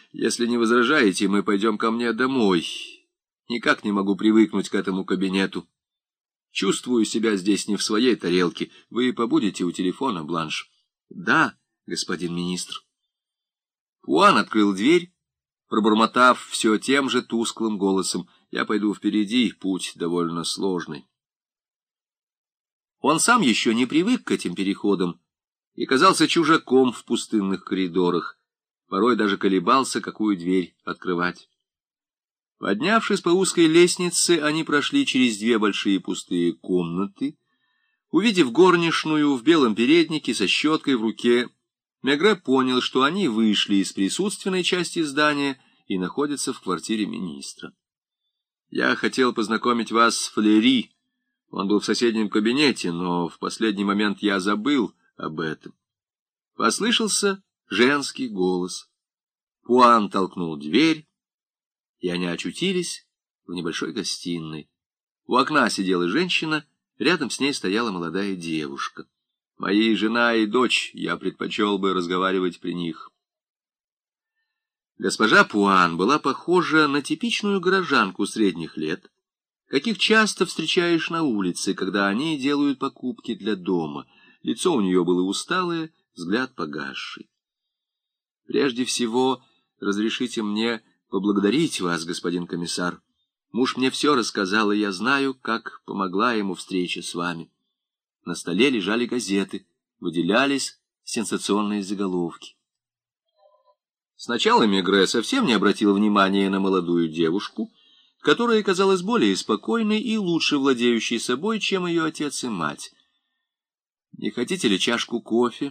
Если не возражаете, мы пойдем ко мне домой. Никак не могу привыкнуть к этому кабинету. Чувствую себя здесь не в своей тарелке. Вы побудете у телефона, Бланш? Да, господин министр. Пуан открыл дверь, пробормотав все тем же тусклым голосом: я пойду впереди, путь довольно сложный. Он сам еще не привык к этим переходам и казался чужаком в пустынных коридорах, порой даже колебался, какую дверь открывать. Поднявшись по узкой лестнице, они прошли через две большие пустые комнаты. Увидев горничную в белом переднике со щеткой в руке, Мегре понял, что они вышли из присутственной части здания и находятся в квартире министра. «Я хотел познакомить вас с Флери. Он был в соседнем кабинете, но в последний момент я забыл об этом». Послышался женский голос. Пуан толкнул дверь, и они очутились в небольшой гостиной. У окна сидела женщина, рядом с ней стояла молодая девушка. Мои жена и дочь, я предпочел бы разговаривать при них. Госпожа Пуан была похожа на типичную горожанку средних лет, каких часто встречаешь на улице, когда они делают покупки для дома. Лицо у нее было усталое, взгляд погасший. «Прежде всего, разрешите мне поблагодарить вас, господин комиссар. Муж мне все рассказал, и я знаю, как помогла ему встреча с вами». На столе лежали газеты, выделялись сенсационные заголовки. Сначала Мегре совсем не обратил внимания на молодую девушку, которая казалась более спокойной и лучше владеющей собой, чем ее отец и мать. «Не хотите ли чашку кофе?»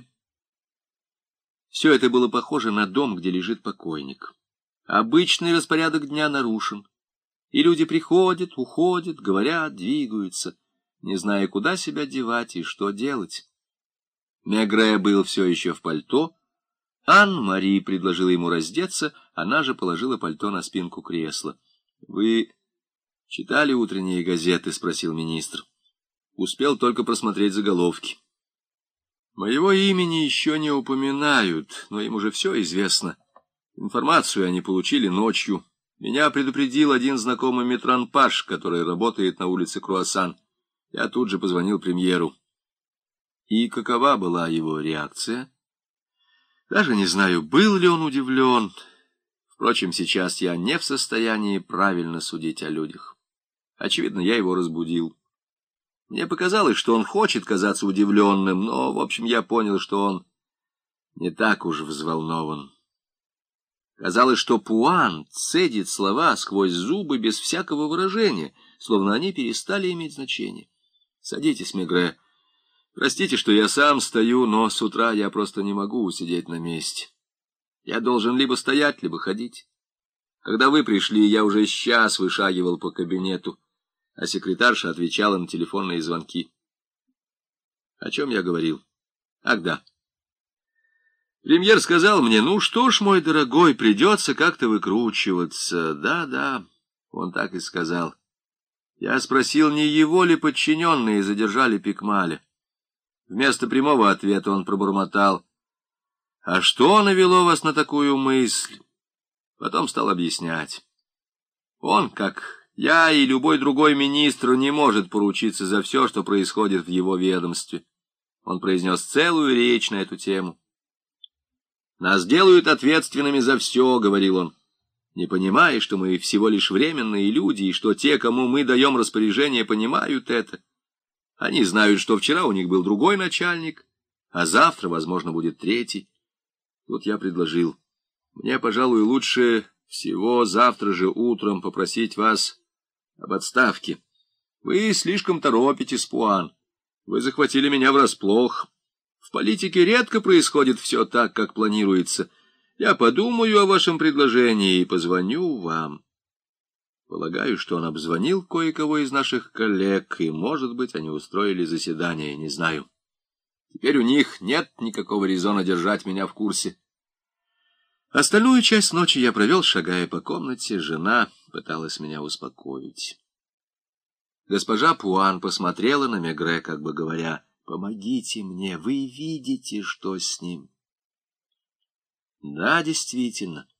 Все это было похоже на дом, где лежит покойник. Обычный распорядок дня нарушен, и люди приходят, уходят, говорят, двигаются, не зная, куда себя девать и что делать. Мегре был все еще в пальто. Ан-Мари предложила ему раздеться, она же положила пальто на спинку кресла. — Вы читали утренние газеты? — спросил министр. — Успел только просмотреть заголовки. Моего имени еще не упоминают, но им уже все известно. Информацию они получили ночью. Меня предупредил один знакомый метранпаш, который работает на улице Круассан. Я тут же позвонил премьеру. И какова была его реакция? Даже не знаю, был ли он удивлен. Впрочем, сейчас я не в состоянии правильно судить о людях. Очевидно, я его разбудил. Мне показалось, что он хочет казаться удивленным, но, в общем, я понял, что он не так уж взволнован. Казалось, что Пуан цедит слова сквозь зубы без всякого выражения, словно они перестали иметь значение. «Садитесь, Мегре. Простите, что я сам стою, но с утра я просто не могу усидеть на месте. Я должен либо стоять, либо ходить. Когда вы пришли, я уже час вышагивал по кабинету, а секретарша отвечала на телефонные звонки». О чем я говорил? Ах, да. Премьер сказал мне: «Ну что ж, мой дорогой, придется как-то выкручиваться». Да, он так и сказал. Я спросил, не его ли подчиненные задержали Пикмаля. Вместо прямого ответа он пробормотал: «А что навело вас на такую мысль?» Потом стал объяснять. Он, как я и любой другой министр, не может поручиться за все, что происходит в его ведомстве. Он произнес целую речь на эту тему. «Нас делают ответственными за все», — говорил он, не понимая, что мы всего лишь временные люди, и что те, кому мы даем распоряжение, понимают это. Они знают, что вчера у них был другой начальник, а завтра, возможно, будет третий. Тут я предложил: мне, пожалуй, лучше всего завтра же утром попросить вас об отставке. Вы слишком торопитесь, Пуан. Вы захватили меня врасплох. В политике редко происходит все так, как планируется. Я подумаю о вашем предложении и позвоню вам». Полагаю, что он обзвонил кое-кого из наших коллег, и, может быть, они устроили заседание, не знаю. Теперь у них нет никакого резона держать меня в курсе. Остальную часть ночи я провел, шагая по комнате. Жена пыталась меня успокоить. Госпожа Пуан посмотрела на Мегре, как бы говоря: «Помогите мне, вы видите, что с ним». Да, действительно,